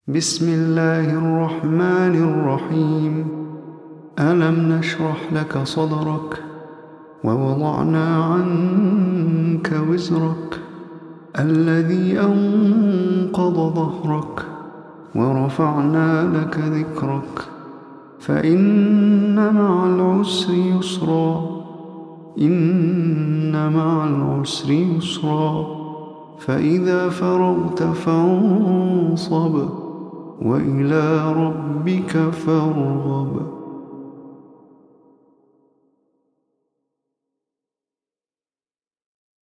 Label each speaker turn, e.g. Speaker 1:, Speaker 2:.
Speaker 1: بسم الله الرحمن الرحيم. ألم نشرح لك صدرك ووضعنا عنك وزرك الذي أنقض ظهرك ورفعنا لك ذكرك فإن مع العسر يسرا إن مع العسر يسرا فإذا فرغت فانصب وإلى ربك فارغب.